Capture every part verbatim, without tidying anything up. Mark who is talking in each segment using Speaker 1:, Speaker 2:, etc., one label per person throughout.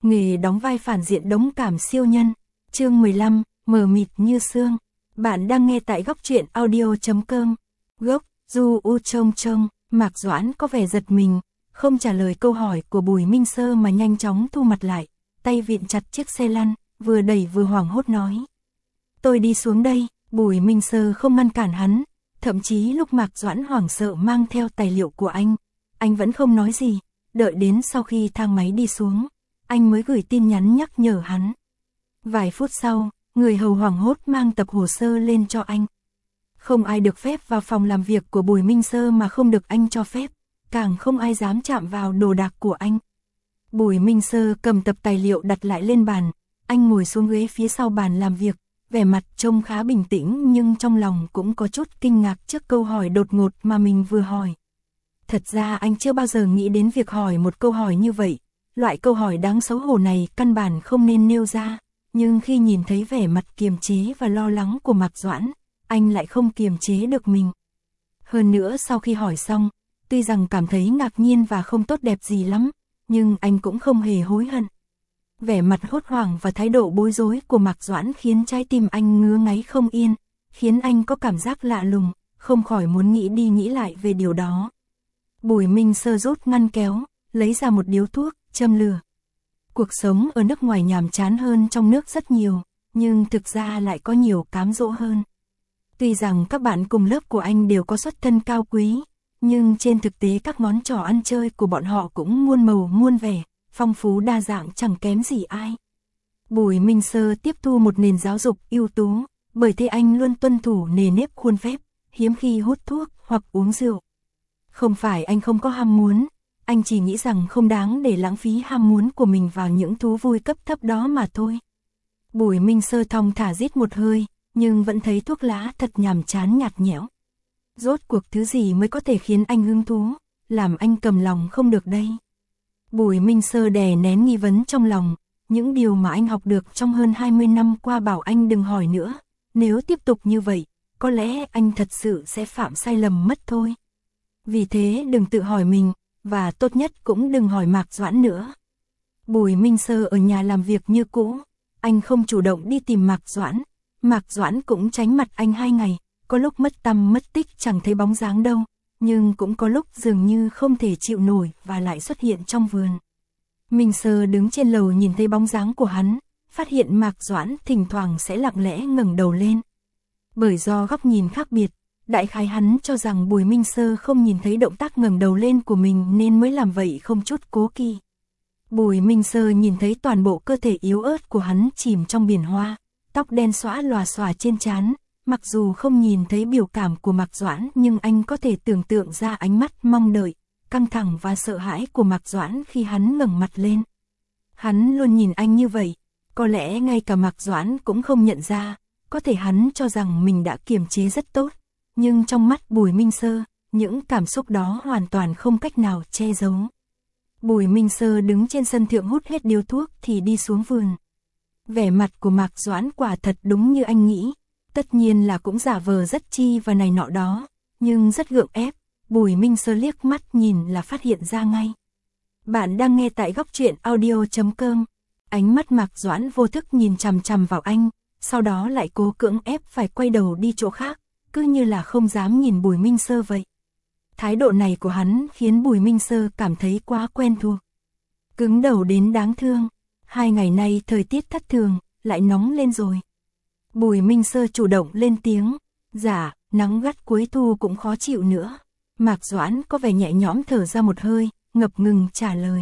Speaker 1: Nghề đóng vai phản diện đống cảm siêu nhân. Chương mười lăm, mờ mịt như sương. Bạn đang nghe tại góc truyện audio chấm com. Gốc, Du U Trông Trông. Mạc Doãn có vẻ giật mình, không trả lời câu hỏi của Bùi Minh Sơ mà nhanh chóng thu mặt lại, tay vịn chặt chiếc xe lăn, vừa đẩy vừa hoảng hốt nói. Tôi đi xuống đây. Bùi Minh Sơ không ngăn cản hắn, thậm chí lúc Mạc Doãn hoảng sợ mang theo tài liệu của anh, anh vẫn không nói gì, đợi đến sau khi thang máy đi xuống, anh mới gửi tin nhắn nhắc nhở hắn. Vài phút sau, người hầu hoảng hốt mang tập hồ sơ lên cho anh. Không ai được phép vào phòng làm việc của Bùi Minh Sơ mà không được anh cho phép, càng không ai dám chạm vào đồ đạc của anh. Bùi Minh Sơ cầm tập tài liệu đặt lại lên bàn, anh ngồi xuống ghế phía sau bàn làm việc, vẻ mặt trông khá bình tĩnh nhưng trong lòng cũng có chút kinh ngạc trước câu hỏi đột ngột mà mình vừa hỏi. Thật ra anh chưa bao giờ nghĩ đến việc hỏi một câu hỏi như vậy, loại câu hỏi đáng xấu hổ này căn bản không nên nêu ra, nhưng khi nhìn thấy vẻ mặt kiềm chế và lo lắng của Mạc Doãn, anh lại không kiềm chế được mình. Hơn nữa sau khi hỏi xong, tuy rằng cảm thấy ngạc nhiên và không tốt đẹp gì lắm, nhưng anh cũng không hề hối hận. Vẻ mặt hốt hoảng và thái độ bối rối của Mạc Doãn khiến trái tim anh ngứa ngáy không yên, khiến anh có cảm giác lạ lùng, không khỏi muốn nghĩ đi nghĩ lại về điều đó. Bùi Minh Sơ rút ngăn kéo, lấy ra một điếu thuốc, châm lửa. Cuộc sống ở nước ngoài nhàm chán hơn trong nước rất nhiều, nhưng thực ra lại có nhiều cám dỗ hơn. Tuy rằng các bạn cùng lớp của anh đều có xuất thân cao quý, nhưng trên thực tế các món trò ăn chơi của bọn họ cũng muôn màu muôn vẻ, phong phú đa dạng chẳng kém gì ai. Bùi Minh Sơ tiếp thu một nền giáo dục ưu tú, bởi thế anh luôn tuân thủ nề nếp khuôn phép, hiếm khi hút thuốc hoặc uống rượu. Không phải anh không có ham muốn, anh chỉ nghĩ rằng không đáng để lãng phí ham muốn của mình vào những thú vui cấp thấp đó mà thôi. Bùi Minh Sơ thong thả rít một hơi, nhưng vẫn thấy thuốc lá thật nhàm chán nhạt nhẽo. Rốt cuộc thứ gì mới có thể khiến anh hứng thú, làm anh cầm lòng không được đây? Bùi Minh Sơ đè nén nghi vấn trong lòng, những điều mà anh học được trong hơn hai mươi năm qua bảo anh đừng hỏi nữa, nếu tiếp tục như vậy, có lẽ anh thật sự sẽ phạm sai lầm mất thôi. Vì thế đừng tự hỏi mình, và tốt nhất cũng đừng hỏi Mạc Doãn nữa. Bùi Minh Sơ ở nhà làm việc như cũ, anh không chủ động đi tìm Mạc Doãn, Mạc Doãn cũng tránh mặt anh hai ngày, có lúc mất tăm mất tích chẳng thấy bóng dáng đâu, nhưng cũng có lúc dường như không thể chịu nổi và lại xuất hiện trong vườn. Minh Sơ đứng trên lầu nhìn thấy bóng dáng của hắn, phát hiện Mạc Doãn thỉnh thoảng sẽ lặng lẽ ngẩng đầu lên. Bởi do góc nhìn khác biệt, đại khái hắn cho rằng Bùi Minh Sơ không nhìn thấy động tác ngẩng đầu lên của mình nên mới làm vậy không chút cố kỵ. Bùi Minh Sơ nhìn thấy toàn bộ cơ thể yếu ớt của hắn chìm trong biển hoa, tóc đen xõa lòa xòa trên trán, mặc dù không nhìn thấy biểu cảm của Mạc Doãn nhưng anh có thể tưởng tượng ra ánh mắt mong đợi, căng thẳng và sợ hãi của Mạc Doãn khi hắn ngẩng mặt lên. Hắn luôn nhìn anh như vậy, có lẽ ngay cả Mạc Doãn cũng không nhận ra, có thể hắn cho rằng mình đã kiềm chế rất tốt, nhưng trong mắt Bùi Minh Sơ, những cảm xúc đó hoàn toàn không cách nào che giấu. Bùi Minh Sơ đứng trên sân thượng hút hết điếu thuốc thì đi xuống vườn. Vẻ mặt của Mạc Doãn quả thật đúng như anh nghĩ, tất nhiên là cũng giả vờ rất chi và này nọ đó, nhưng rất gượng ép, Bùi Minh Sơ liếc mắt nhìn là phát hiện ra ngay. Bạn đang nghe tại góc truyện audio chấm com. Ánh mắt Mạc Doãn vô thức nhìn chằm chằm vào anh, sau đó lại cố cưỡng ép phải quay đầu đi chỗ khác, cứ như là không dám nhìn Bùi Minh Sơ vậy. Thái độ này của hắn khiến Bùi Minh Sơ cảm thấy quá quen thuộc. Cứng đầu đến đáng thương, hai ngày nay thời tiết thất thường, lại nóng lên rồi. Bùi Minh Sơ chủ động lên tiếng, dạ, nắng gắt cuối thu cũng khó chịu nữa. Mạc Doãn có vẻ nhẹ nhõm thở ra một hơi, ngập ngừng trả lời.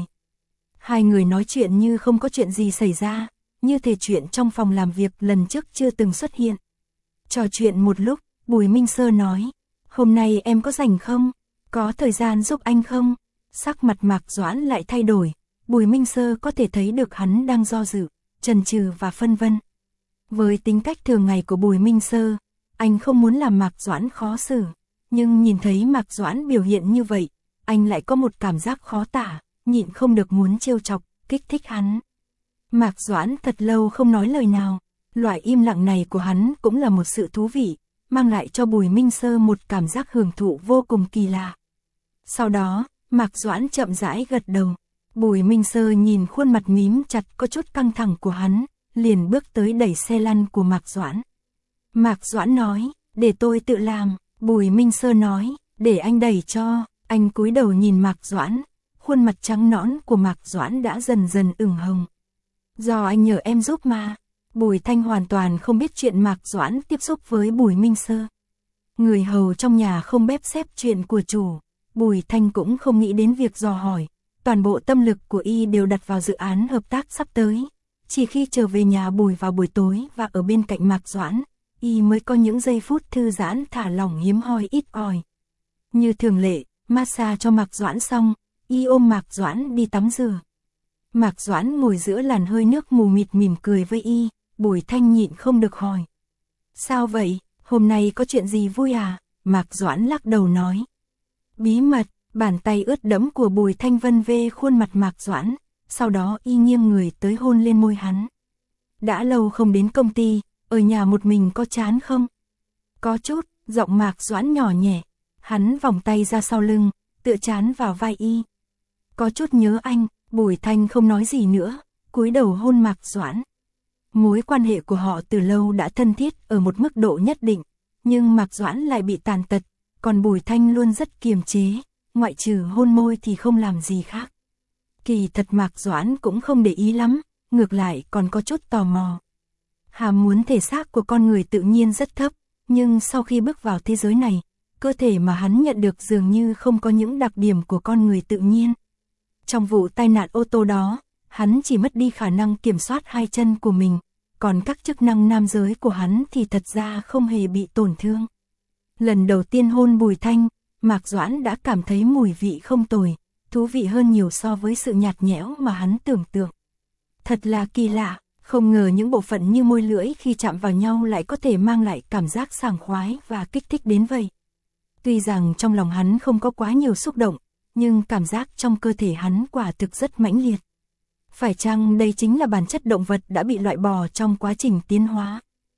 Speaker 1: Hai người nói chuyện như không có chuyện gì xảy ra, như thể chuyện trong phòng làm việc lần trước chưa từng xuất hiện. Trò chuyện một lúc, Bùi Minh Sơ nói, hôm nay em có rảnh không? Có thời gian giúp anh không? Sắc mặt Mạc Doãn lại thay đổi, Bùi Minh Sơ có thể thấy được hắn đang do dự, chần chừ và phân vân. Với tính cách thường ngày của Bùi Minh Sơ, anh không muốn làm Mạc Doãn khó xử, nhưng nhìn thấy Mạc Doãn biểu hiện như vậy, anh lại có một cảm giác khó tả, nhịn không được muốn trêu chọc, kích thích hắn. Mạc Doãn thật lâu không nói lời nào, loại im lặng này của hắn cũng là một sự thú vị, mang lại cho Bùi Minh Sơ một cảm giác hưởng thụ vô cùng kỳ lạ. Sau đó, Mạc Doãn chậm rãi gật đầu, Bùi Minh Sơ nhìn khuôn mặt mím chặt có chút căng thẳng của hắn, liền bước tới đẩy xe lăn của Mạc Doãn. Mạc Doãn nói, để tôi tự làm. Bùi Minh Sơ nói, để anh đẩy cho. Anh cúi đầu nhìn Mạc Doãn, khuôn mặt trắng nõn của Mạc Doãn đã dần dần ửng hồng. Do anh nhờ em giúp mà. Bùi Thanh hoàn toàn không biết chuyện Mạc Doãn tiếp xúc với Bùi Minh Sơ. Người hầu trong nhà không bếp xếp chuyện của chủ, Bùi Thanh cũng không nghĩ đến việc dò hỏi. Toàn bộ tâm lực của y đều đặt vào dự án hợp tác sắp tới. Chỉ khi trở về nhà Bùi vào buổi tối và ở bên cạnh Mạc Doãn, y mới có những giây phút thư giãn thả lỏng hiếm hoi ít ỏi. Như thường lệ, massage cho Mạc Doãn xong, y ôm Mạc Doãn đi tắm rửa. Mạc Doãn ngồi giữa làn hơi nước mù mịt mỉm cười với y, Bùi Thanh nhịn không được hỏi. Sao vậy, hôm nay có chuyện gì vui à? Mạc Doãn lắc đầu nói. Bí mật. Bàn tay ướt đẫm của Bùi Thanh vân về khuôn mặt Mạc Doãn, sau đó y nghiêng người tới hôn lên môi hắn. Đã lâu không đến công ty, ở nhà một mình có chán không? Có chút, giọng Mạc Doãn nhỏ nhẹ, hắn vòng tay ra sau lưng, tựa chán vào vai y. Có chút nhớ anh. Bùi Thanh không nói gì nữa, cúi đầu hôn Mạc Doãn. Mối quan hệ của họ từ lâu đã thân thiết ở một mức độ nhất định, nhưng Mạc Doãn lại bị tàn tật, còn Bùi Thanh luôn rất kiềm chế. Ngoại trừ hôn môi thì không làm gì khác. Kỳ thật Mạc Doãn cũng không để ý lắm, ngược lại còn có chút tò mò. Ham muốn thể xác của con người tự nhiên rất thấp, nhưng sau khi bước vào thế giới này, cơ thể mà hắn nhận được dường như không có những đặc điểm của con người tự nhiên. Trong vụ tai nạn ô tô đó, hắn chỉ mất đi khả năng kiểm soát hai chân của mình, còn các chức năng nam giới của hắn thì thật ra không hề bị tổn thương. Lần đầu tiên hôn Bùi Thanh, Mạc Doãn đã cảm thấy mùi vị không tồi, thú vị hơn nhiều so với sự nhạt nhẽo mà hắn tưởng tượng. Thật là kỳ lạ, không ngờ những bộ phận như môi lưỡi khi chạm vào nhau lại có thể mang lại cảm giác sảng khoái và kích thích đến vậy. Tuy rằng trong lòng hắn không có quá nhiều xúc động, nhưng cảm giác trong cơ thể hắn quả thực rất mãnh liệt. Phải chăng đây chính là bản chất động vật đã bị loại bỏ trong quá trình tiến hóa?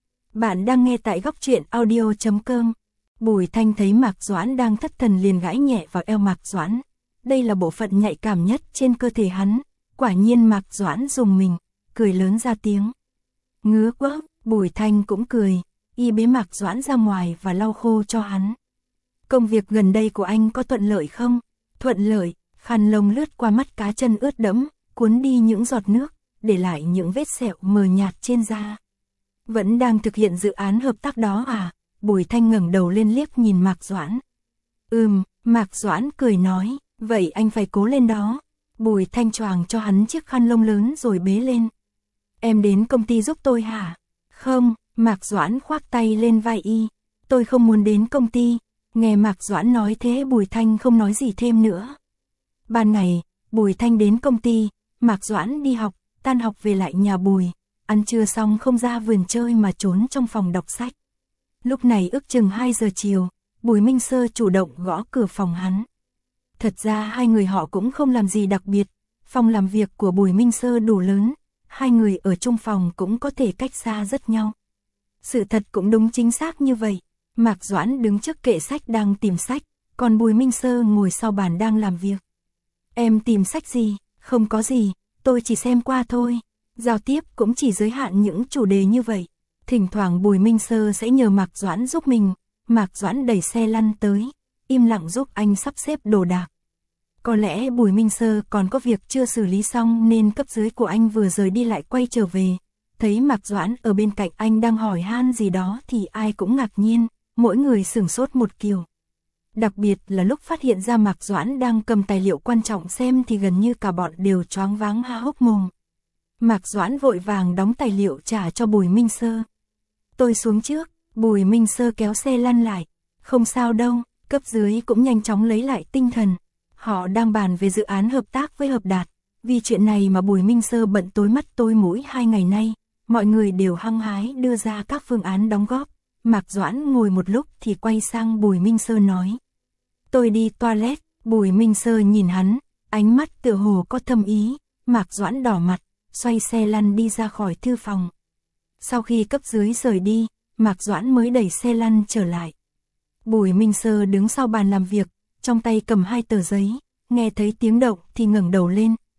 Speaker 1: Bạn đang nghe tại góc truyện audio chấm com. Bùi Thanh thấy Mạc Doãn đang thất thần liền gãi nhẹ vào eo Mạc Doãn. Đây là bộ phận nhạy cảm nhất trên cơ thể hắn. Quả nhiên Mạc Doãn rùng mình, cười lớn ra tiếng. Ngứa quá, Bùi Thanh cũng cười, y bế Mạc Doãn ra ngoài và lau khô cho hắn. Công việc gần đây của anh có thuận lợi không? Thuận lợi, khăn lông lướt qua mắt cá chân ướt đẫm, cuốn đi những giọt nước, để lại những vết sẹo mờ nhạt trên da. Vẫn đang thực hiện dự án hợp tác đó à? Bùi Thanh ngẩng đầu lên liếc nhìn Mạc Doãn. Ừm, Mạc Doãn cười nói, vậy anh phải cố lên đó. Bùi Thanh choàng cho hắn chiếc khăn lông lớn rồi bế lên. Em đến công ty giúp tôi hả? Không, Mạc Doãn khoác tay lên vai y. Tôi không muốn đến công ty. Nghe Mạc Doãn nói thế Bùi Thanh không nói gì thêm nữa. Ban ngày, Bùi Thanh đến công ty, Mạc Doãn đi học, tan học về lại nhà Bùi. Ăn trưa xong không ra vườn chơi mà trốn trong phòng đọc sách. Lúc này ước chừng hai giờ chiều, Bùi Minh Sơ chủ động gõ cửa phòng hắn. Thật ra hai người họ cũng không làm gì đặc biệt, phòng làm việc của Bùi Minh Sơ đủ lớn, hai người ở chung phòng cũng có thể cách xa rất nhau. Sự thật cũng đúng chính xác như vậy, Mạc Doãn đứng trước kệ sách đang tìm sách, còn Bùi Minh Sơ ngồi sau bàn đang làm việc. Em tìm sách gì? Không có gì, tôi chỉ xem qua thôi. Giao tiếp cũng chỉ giới hạn những chủ đề như vậy. Thỉnh thoảng Bùi Minh Sơ sẽ nhờ Mạc Doãn giúp mình, Mạc Doãn đẩy xe lăn tới, im lặng giúp anh sắp xếp đồ đạc. Có lẽ Bùi Minh Sơ còn có việc chưa xử lý xong nên cấp dưới của anh vừa rời đi lại quay trở về. Thấy Mạc Doãn ở bên cạnh anh đang hỏi han gì đó thì ai cũng ngạc nhiên, mỗi người sửng sốt một kiểu. Đặc biệt là lúc phát hiện ra Mạc Doãn đang cầm tài liệu quan trọng xem thì gần như cả bọn đều choáng váng há hốc mồm. Mạc Doãn vội vàng đóng tài liệu trả cho Bùi Minh Sơ. Tôi xuống trước, Bùi Minh Sơ kéo xe lăn lại. Không sao đâu, cấp dưới cũng nhanh chóng lấy lại tinh thần. Họ đang bàn về dự án hợp tác với Hợp Đạt. Vì chuyện này mà Bùi Minh Sơ bận tối mắt tối mũi hai ngày nay. Mọi người đều hăng hái đưa ra các phương án đóng góp. Mạc Doãn ngồi một lúc thì quay sang Bùi Minh Sơ nói. Tôi đi toilet. Bùi Minh Sơ nhìn hắn, ánh mắt tựa hồ có thâm ý. Mạc Doãn đỏ mặt, xoay xe lăn đi ra khỏi thư phòng. Sau khi cấp dưới rời đi, Mạc Doãn mới đẩy xe lăn trở lại. Bùi Minh Sơ đứng sau bàn làm việc, trong tay cầm hai tờ giấy, nghe thấy tiếng động thì ngẩng đầu lên,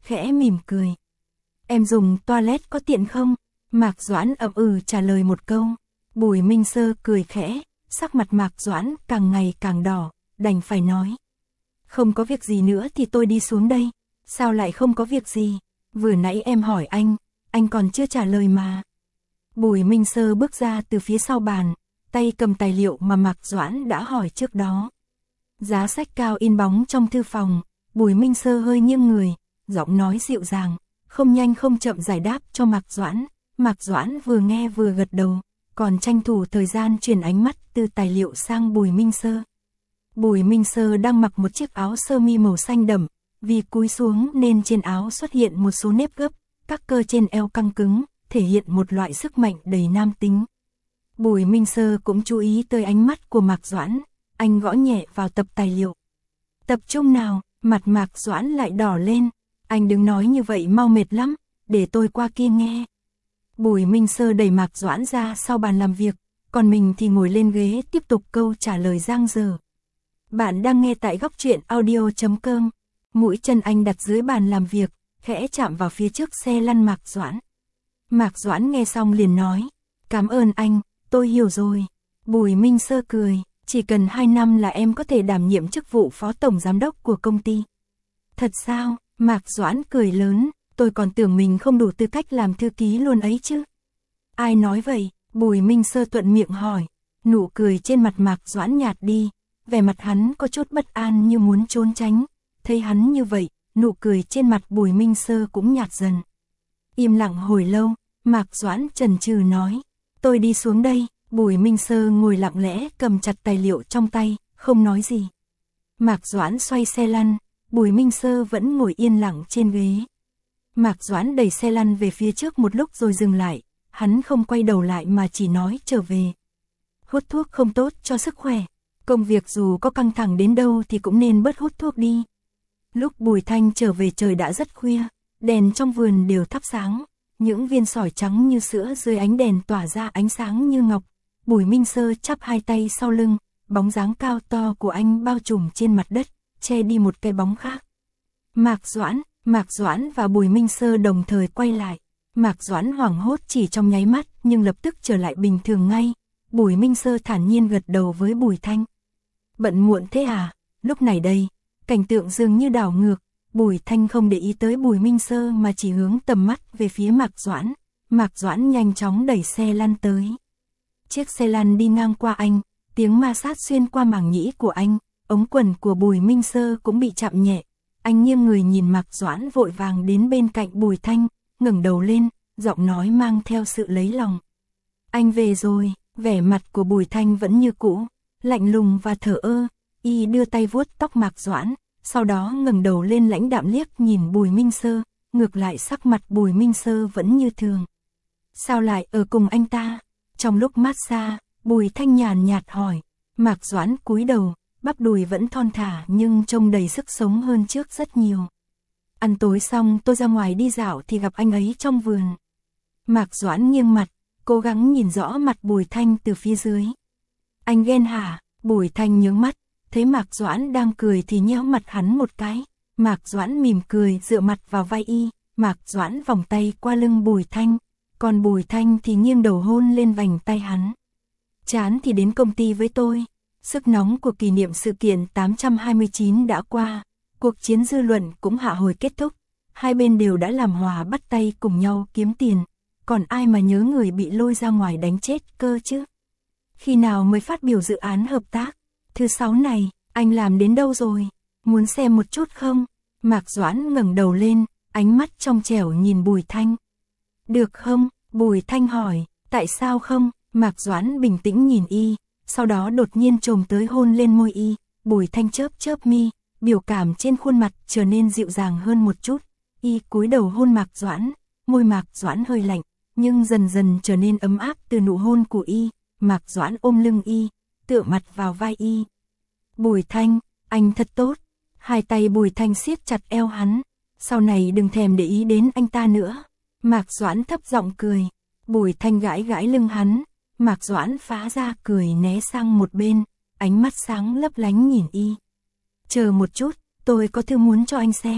Speaker 1: khẽ mỉm cười. Em dùng toilet có tiện không? Mạc Doãn ậm ừ trả lời một câu. Bùi Minh Sơ cười khẽ, sắc mặt Mạc Doãn càng ngày càng đỏ, đành phải nói. Không có việc gì nữa thì tôi đi xuống đây. Sao lại không có việc gì? Vừa nãy em hỏi anh, anh còn chưa trả lời mà. Bùi Minh Sơ bước ra từ phía sau bàn, tay cầm tài liệu mà Mạc Doãn đã hỏi trước đó. Giá sách cao in bóng trong thư phòng, Bùi Minh Sơ hơi nghiêng người, giọng nói dịu dàng, không nhanh không chậm giải đáp cho Mạc Doãn. Mạc Doãn vừa nghe vừa gật đầu, còn tranh thủ thời gian chuyển ánh mắt từ tài liệu sang Bùi Minh Sơ. Bùi Minh Sơ đang mặc một chiếc áo sơ mi màu xanh đậm, vì cúi xuống nên trên áo xuất hiện một số nếp gấp, các cơ trên eo căng cứng, thể hiện một loại sức mạnh đầy nam tính. Bùi Minh Sơ cũng chú ý tới ánh mắt của Mạc Doãn, anh gõ nhẹ vào tập tài liệu. Tập trung nào, mặt Mạc Doãn lại đỏ lên, anh đừng nói như vậy mau mệt lắm, để tôi qua kia nghe. Bùi Minh Sơ đẩy Mạc Doãn ra sau bàn làm việc, còn mình thì ngồi lên ghế tiếp tục câu trả lời giang dở. Bạn đang nghe tại góc truyện audio chấm com. Mũi chân anh đặt dưới bàn làm việc, khẽ chạm vào phía trước xe lăn Mạc Doãn. Mạc Doãn nghe xong liền nói, cảm ơn anh, tôi hiểu rồi. Bùi Minh Sơ cười, chỉ cần hai năm là em có thể đảm nhiệm chức vụ phó tổng giám đốc của công ty. Thật sao? Mạc Doãn cười lớn, tôi còn tưởng mình không đủ tư cách làm thư ký luôn ấy chứ. Ai nói vậy? Bùi Minh Sơ thuận miệng hỏi, nụ cười trên mặt Mạc Doãn nhạt đi, vẻ mặt hắn có chút bất an như muốn trốn tránh. Thấy hắn như vậy, nụ cười trên mặt Bùi Minh Sơ cũng nhạt dần. Im lặng hồi lâu, Mạc Doãn chần chừ nói, tôi đi xuống đây. Bùi Minh Sơ ngồi lặng lẽ cầm chặt tài liệu trong tay, không nói gì. Mạc Doãn xoay xe lăn, Bùi Minh Sơ vẫn ngồi yên lặng trên ghế. Mạc Doãn đẩy xe lăn về phía trước một lúc rồi dừng lại, hắn không quay đầu lại mà chỉ nói trở về. Hút thuốc không tốt cho sức khỏe, công việc dù có căng thẳng đến đâu thì cũng nên bớt hút thuốc đi. Lúc Bùi Thanh trở về trời đã rất khuya, đèn trong vườn đều thắp sáng, những viên sỏi trắng như sữa dưới ánh đèn tỏa ra ánh sáng như ngọc. Bùi Minh Sơ chắp hai tay sau lưng, bóng dáng cao to của anh bao trùm trên mặt đất, che đi một cái bóng khác. Mạc Doãn, Mạc Doãn và Bùi Minh Sơ đồng thời quay lại. Mạc Doãn hoảng hốt chỉ trong nháy mắt nhưng lập tức trở lại bình thường ngay. Bùi Minh Sơ thản nhiên gật đầu với Bùi Thanh. Bận muộn thế à? Lúc này đây, cảnh tượng dường như đảo ngược. Bùi Thanh không để ý tới Bùi Minh Sơ mà chỉ hướng tầm mắt về phía Mạc Doãn. Mạc Doãn nhanh chóng đẩy xe lăn tới. Chiếc xe lăn đi ngang qua anh, tiếng ma sát xuyên qua màng nhĩ của anh, ống quần của Bùi Minh Sơ cũng bị chạm nhẹ. Anh nghiêng người nhìn Mạc Doãn vội vàng đến bên cạnh Bùi Thanh, ngẩng đầu lên, giọng nói mang theo sự lấy lòng. Anh về rồi, vẻ mặt của Bùi Thanh vẫn như cũ, lạnh lùng và thờ ơ, y đưa tay vuốt tóc Mạc Doãn, sau đó ngẩng đầu lên lãnh đạm liếc nhìn Bùi Minh Sơ, ngược lại sắc mặt Bùi Minh Sơ vẫn như thường. Sao lại ở cùng anh ta? Trong lúc massage, Bùi Thanh nhàn nhạt hỏi. Mạc Doãn cúi đầu, bắp đùi vẫn thon thả nhưng trông đầy sức sống hơn trước rất nhiều. Ăn tối xong tôi ra ngoài đi dạo thì gặp anh ấy trong vườn. Mạc Doãn nghiêng mặt, cố gắng nhìn rõ mặt Bùi Thanh từ phía dưới. Anh ghen hả? Bùi Thanh nhướng mắt, thấy Mạc Doãn đang cười thì nhéo mặt hắn một cái. Mạc Doãn mỉm cười dựa mặt vào vai y, Mạc Doãn vòng tay qua lưng Bùi Thanh, còn Bùi Thanh thì nghiêng đầu hôn lên vành tay hắn. Chán thì đến công ty với tôi. Sức nóng của kỷ niệm sự kiện tám trăm hai mươi chín đã qua, cuộc chiến dư luận cũng hạ hồi kết thúc, hai bên đều đã làm hòa bắt tay cùng nhau kiếm tiền, còn ai mà nhớ người bị lôi ra ngoài đánh chết cơ chứ. Khi nào mới phát biểu dự án hợp tác? Thứ sáu này, anh làm đến đâu rồi? Muốn xem một chút không? Mạc Doãn ngẩng đầu lên, ánh mắt trong trẻo nhìn Bùi Thanh. Được không? Bùi Thanh hỏi, tại sao không? Mạc Doãn bình tĩnh nhìn y, sau đó đột nhiên chồm tới hôn lên môi y. Bùi Thanh chớp chớp mi, biểu cảm trên khuôn mặt trở nên dịu dàng hơn một chút. Y cúi đầu hôn Mạc Doãn, môi Mạc Doãn hơi lạnh, nhưng dần dần trở nên ấm áp từ nụ hôn của y. Mạc Doãn ôm lưng y, tựa mặt vào vai y. Bùi Thanh, anh thật tốt. Hai tay Bùi Thanh siết chặt eo hắn. Sau này đừng thèm để ý đến anh ta nữa. Mạc Doãn thấp giọng cười. Bùi Thanh gãi gãi lưng hắn. Mạc Doãn phá ra cười né sang một bên, ánh mắt sáng lấp lánh nhìn y. Chờ một chút, tôi có thư muốn cho anh xem.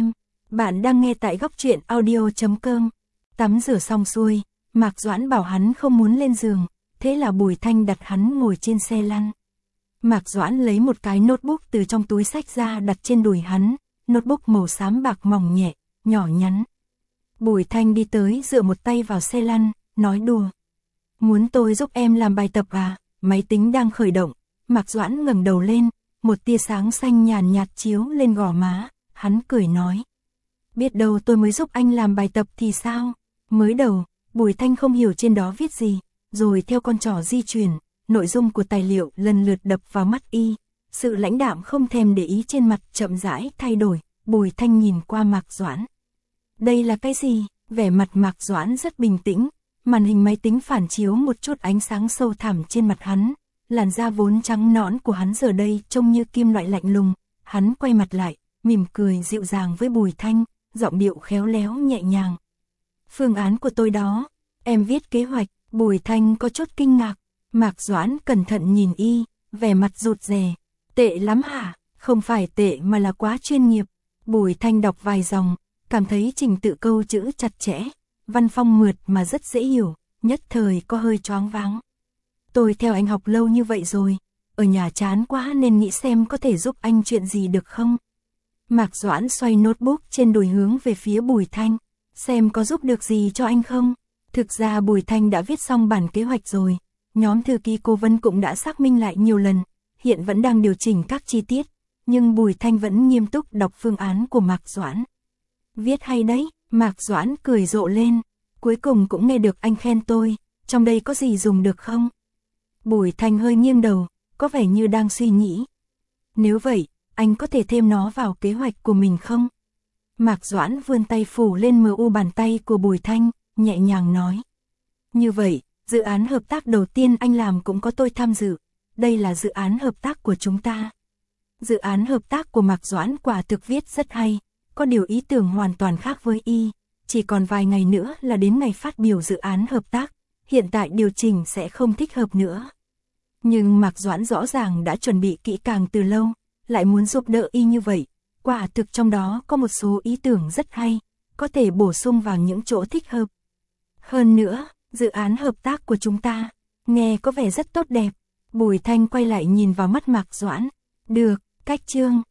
Speaker 1: Bạn đang nghe tại góc truyện audio chấm com. Tắm rửa xong xuôi, Mạc Doãn bảo hắn không muốn lên giường, thế là Bùi Thanh đặt hắn ngồi trên xe lăn. Mạc Doãn lấy một cái notebook từ trong túi xách ra đặt trên đùi hắn, notebook màu xám bạc mỏng nhẹ, nhỏ nhắn. Bùi Thanh đi tới dựa một tay vào xe lăn, nói đùa. Muốn tôi giúp em làm bài tập à? Máy tính đang khởi động. Mạc Doãn ngẩng đầu lên, một tia sáng xanh nhàn nhạt chiếu lên gò má, hắn cười nói. Biết đâu tôi mới giúp anh làm bài tập thì sao? Mới đầu, Bùi Thanh không hiểu trên đó viết gì, rồi theo con trỏ di chuyển, nội dung của tài liệu lần lượt đập vào mắt y. Sự lãnh đạm không thèm để ý trên mặt chậm rãi thay đổi, Bùi Thanh nhìn qua Mạc Doãn. Đây là cái gì? Vẻ mặt Mạc Doãn rất bình tĩnh, màn hình máy tính phản chiếu một chút ánh sáng sâu thẳm trên mặt hắn. Làn da vốn trắng nõn của hắn giờ đây trông như kim loại lạnh lùng, hắn quay mặt lại, mỉm cười dịu dàng với Bùi Thanh, giọng điệu khéo léo nhẹ nhàng. Phương án của tôi đó, em viết kế hoạch. Bùi Thanh có chút kinh ngạc, Mạc Doãn cẩn thận nhìn y, vẻ mặt rụt rè. Tệ lắm hả? Không phải tệ mà là quá chuyên nghiệp. Bùi Thanh đọc vài dòng, cảm thấy trình tự câu chữ chặt chẽ, văn phong mượt mà rất dễ hiểu, nhất thời có hơi choáng váng. Tôi theo anh học lâu như vậy rồi, ở nhà chán quá nên nghĩ xem có thể giúp anh chuyện gì được không? Mạc Doãn xoay notebook trên đùi hướng về phía Bùi Thanh, xem có giúp được gì cho anh không? Thực ra Bùi Thanh đã viết xong bản kế hoạch rồi, nhóm thư ký cố vấn cũng đã xác minh lại nhiều lần, hiện vẫn đang điều chỉnh các chi tiết, nhưng Bùi Thanh vẫn nghiêm túc đọc phương án của Mạc Doãn. Viết hay đấy, Mạc Doãn cười rộ lên, cuối cùng cũng nghe được anh khen tôi, trong đây có gì dùng được không? Bùi Thanh hơi nghiêng đầu, có vẻ như đang suy nghĩ. Nếu vậy, anh có thể thêm nó vào kế hoạch của mình không? Mạc Doãn vươn tay phủ lên mờ u bàn tay của Bùi Thanh, nhẹ nhàng nói. Như vậy, dự án hợp tác đầu tiên anh làm cũng có tôi tham dự, đây là dự án hợp tác của chúng ta. Dự án hợp tác của Mạc Doãn quả thực viết rất hay, có điều ý tưởng hoàn toàn khác với y, chỉ còn vài ngày nữa là đến ngày phát biểu dự án hợp tác, hiện tại điều chỉnh sẽ không thích hợp nữa. Nhưng Mạc Doãn rõ ràng đã chuẩn bị kỹ càng từ lâu, lại muốn giúp đỡ y như vậy, quả thực trong đó có một số ý tưởng rất hay, có thể bổ sung vào những chỗ thích hợp. Hơn nữa, dự án hợp tác của chúng ta, nghe có vẻ rất tốt đẹp. Bùi Thanh quay lại nhìn vào mắt Mạc Doãn. Được, cách chương.